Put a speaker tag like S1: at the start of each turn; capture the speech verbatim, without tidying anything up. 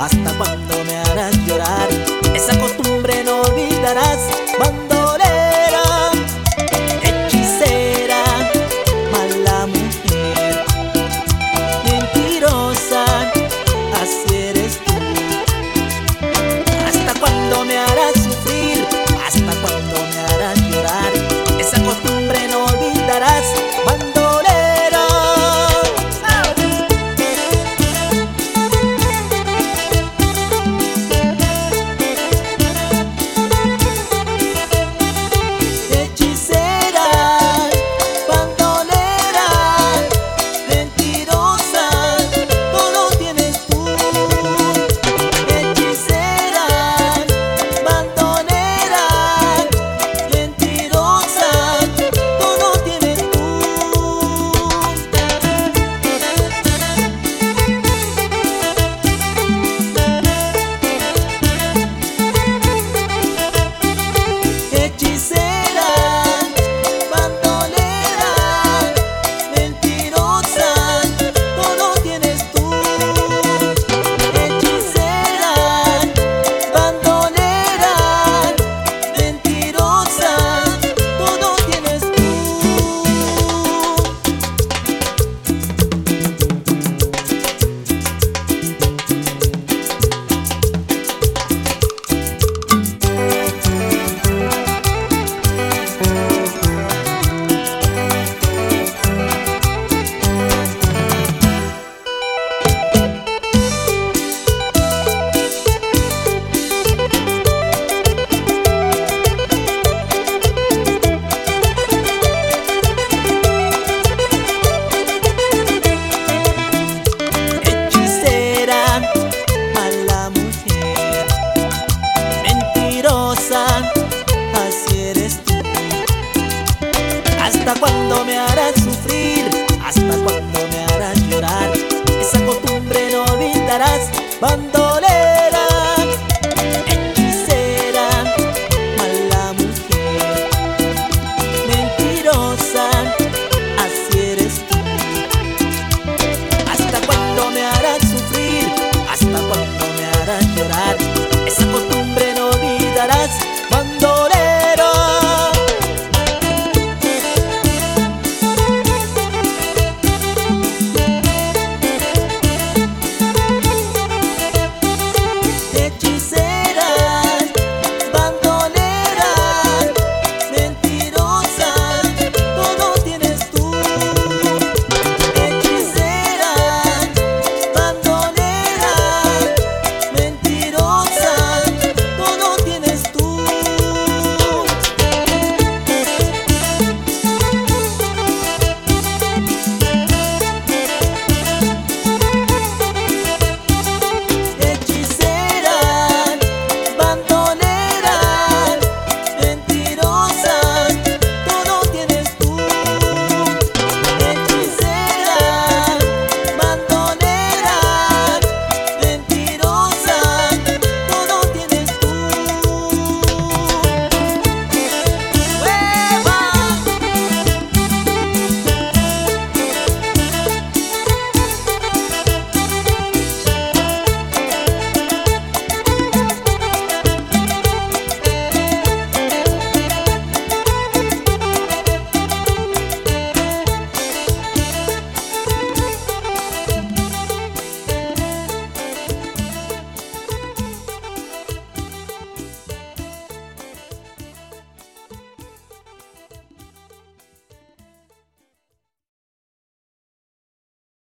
S1: ¿Hasta cuándo me harás llorar? Esa costumbre no olvidarás. Bandolera, hechicera, mala mujer, mentirosa, así eres tú. ¿Hasta cuándo me harás sufrir? ¿Hasta cuándo me harás llorar? Esa costumbre no olvidarás. Bandolera, hechicera, bandolera, mentirosa, todo tienes tú. Hechicera, bandolera, mentirosa, todo tienes tú. Hechicera, bandolera, mentirosa, todo tienes tú. Hechicera, bandolera, mentirosa, todo tienes tú. Hechicera, mala mujer, mentirosa, así eres tú. ¿Hasta cuándo me harás sufrir? ¿Hasta cuándo me harás llorar? Esa costumbre no olvidarás. Bandolera,